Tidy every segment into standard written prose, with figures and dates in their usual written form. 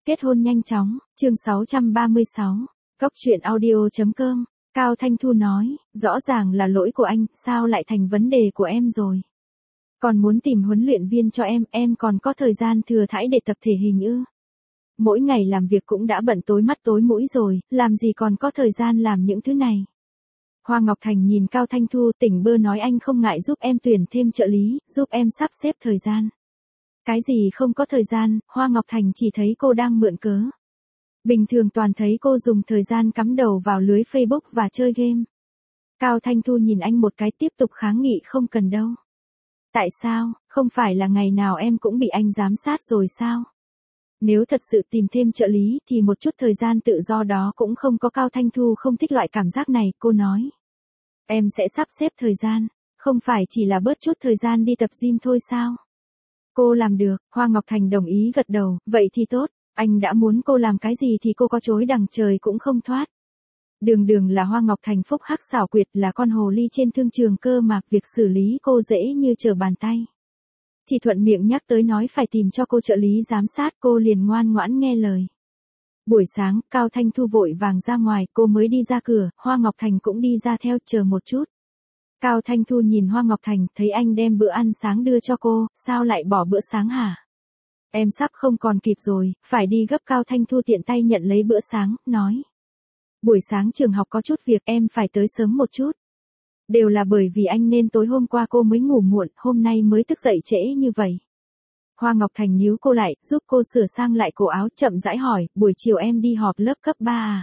Kết hôn nhanh chóng, chương 636, Cóc truyện audio.com, Cao Thanh Thu nói, rõ ràng là lỗi của anh, sao lại thành vấn đề của em rồi. Còn muốn tìm huấn luyện viên cho em còn có thời gian thừa thãi để tập thể hình ư. Mỗi ngày làm việc cũng đã bận tối mắt tối mũi rồi, làm gì còn có thời gian làm những thứ này. Hoa Ngọc Thành nhìn Cao Thanh Thu tỉnh bơ nói anh không ngại giúp em tuyển thêm trợ lý, giúp em sắp xếp thời gian. Cái gì không có thời gian, Hoa Ngọc Thành chỉ thấy cô đang mượn cớ. Bình thường toàn thấy cô dùng thời gian cắm đầu vào lưới Facebook và chơi game. Cao Thanh Thu nhìn anh một cái tiếp tục kháng nghị không cần đâu. Tại sao, không phải là ngày nào em cũng bị anh giám sát rồi sao? Nếu thật sự tìm thêm trợ lý thì một chút thời gian tự do đó cũng không có. Cao Thanh Thu không thích loại cảm giác này, cô nói. Em sẽ sắp xếp thời gian, không phải chỉ là bớt chút thời gian đi tập gym thôi sao? Cô làm được, Hoa Ngọc Thành đồng ý gật đầu, vậy thì tốt, anh đã muốn cô làm cái gì thì cô có chối đằng trời cũng không thoát. Đường là Hoa Ngọc Thành phúc hắc xảo quyệt, là con hồ ly trên thương trường cơ mà việc xử lý cô dễ như trở bàn tay. Chỉ thuận miệng nhắc tới nói phải tìm cho cô trợ lý giám sát, cô liền ngoan ngoãn nghe lời. Buổi sáng, Cao Thanh Thu vội vàng ra ngoài, cô mới đi ra cửa, Hoa Ngọc Thành cũng đi ra theo, chờ một chút. Cao Thanh Thu nhìn Hoa Ngọc Thành, thấy anh đem bữa ăn sáng đưa cho cô, sao lại bỏ bữa sáng hả? Em sắp không còn kịp rồi, phải đi gấp. Cao Thanh Thu tiện tay nhận lấy bữa sáng, nói. Buổi sáng trường học có chút việc, em phải tới sớm một chút. Đều là bởi vì anh nên tối hôm qua cô mới ngủ muộn, hôm nay mới thức dậy trễ như vậy. Hoa Ngọc Thành níu cô lại, giúp cô sửa sang lại cổ áo, chậm rãi hỏi, buổi chiều em đi họp lớp cấp 3 à?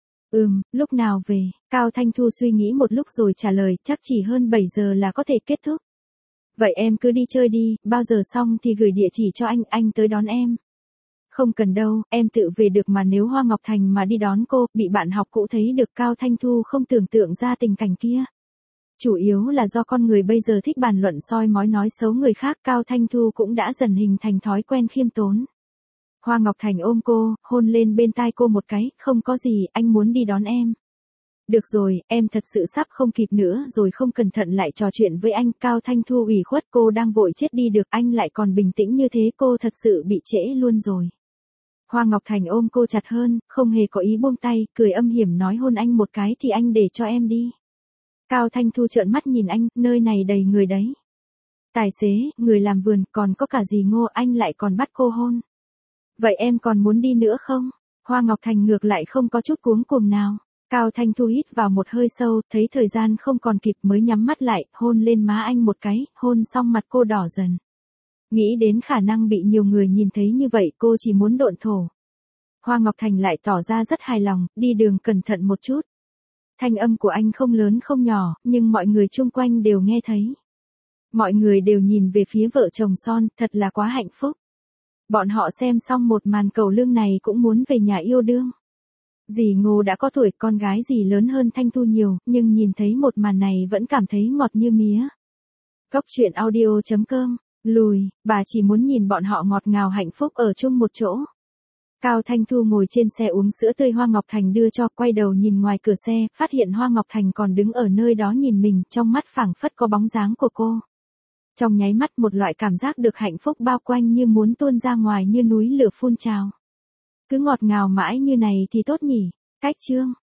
Lúc nào về? Cao Thanh Thu suy nghĩ một lúc rồi trả lời, chắc chỉ hơn 7 giờ là có thể kết thúc. Vậy em cứ đi chơi đi, bao giờ xong thì gửi địa chỉ cho anh tới đón em. Không cần đâu, em tự về được mà. Nếu Hoa Ngọc Thành mà đi đón cô, bị bạn học cũ thấy được. Cao Thanh Thu không tưởng tượng ra tình cảnh kia. Chủ yếu là do con người bây giờ thích bàn luận soi mói nói xấu người khác, Cao Thanh Thu cũng đã dần hình thành thói quen khiêm tốn. Hoa Ngọc Thành ôm cô, hôn lên bên tai cô một cái, không có gì, anh muốn đi đón em. Được rồi, em thật sự sắp không kịp nữa rồi, không cẩn thận lại trò chuyện với anh. Cao Thanh Thu ủy khuất, cô đang vội chết đi được, anh lại còn bình tĩnh như thế, cô thật sự bị trễ luôn rồi. Hoa Ngọc Thành ôm cô chặt hơn, không hề có ý buông tay, cười âm hiểm nói hôn anh một cái thì anh để cho em đi. Cao Thanh Thu trợn mắt nhìn anh, nơi này đầy người đấy. Tài xế, người làm vườn, còn có cả dì Ngô, anh lại còn bắt cô hôn. Vậy em còn muốn đi nữa không? Hoa Ngọc Thành ngược lại không có chút cuống cuồng nào. Cao Thanh Thu hít vào một hơi sâu, thấy thời gian không còn kịp mới nhắm mắt lại, hôn lên má anh một cái, hôn xong mặt cô đỏ dần. Nghĩ đến khả năng bị nhiều người nhìn thấy như vậy, cô chỉ muốn độn thổ. Hoa Ngọc Thành lại tỏ ra rất hài lòng, đi đường cẩn thận một chút. Thanh âm của anh không lớn không nhỏ, nhưng mọi người chung quanh đều nghe thấy. Mọi người đều nhìn về phía vợ chồng son, thật là quá hạnh phúc. Bọn họ xem xong một màn cẩu lương này cũng muốn về nhà yêu đương. Dì Ngô đã có tuổi, con gái dì lớn hơn Thanh Thu nhiều, nhưng nhìn thấy một màn này vẫn cảm thấy ngọt như mía. Cóc truyện audio.com, lùi, bà chỉ muốn nhìn bọn họ ngọt ngào hạnh phúc ở chung một chỗ. Cao Thanh Thu ngồi trên xe uống sữa tươi Hoa Ngọc Thành đưa cho, quay đầu nhìn ngoài cửa xe, phát hiện Hoa Ngọc Thành còn đứng ở nơi đó nhìn mình, trong mắt phảng phất có bóng dáng của cô. Trong nháy mắt một loại cảm giác được hạnh phúc bao quanh như muốn tuôn ra ngoài như núi lửa phun trào. Cứ ngọt ngào mãi như này thì tốt nhỉ. Cách chương.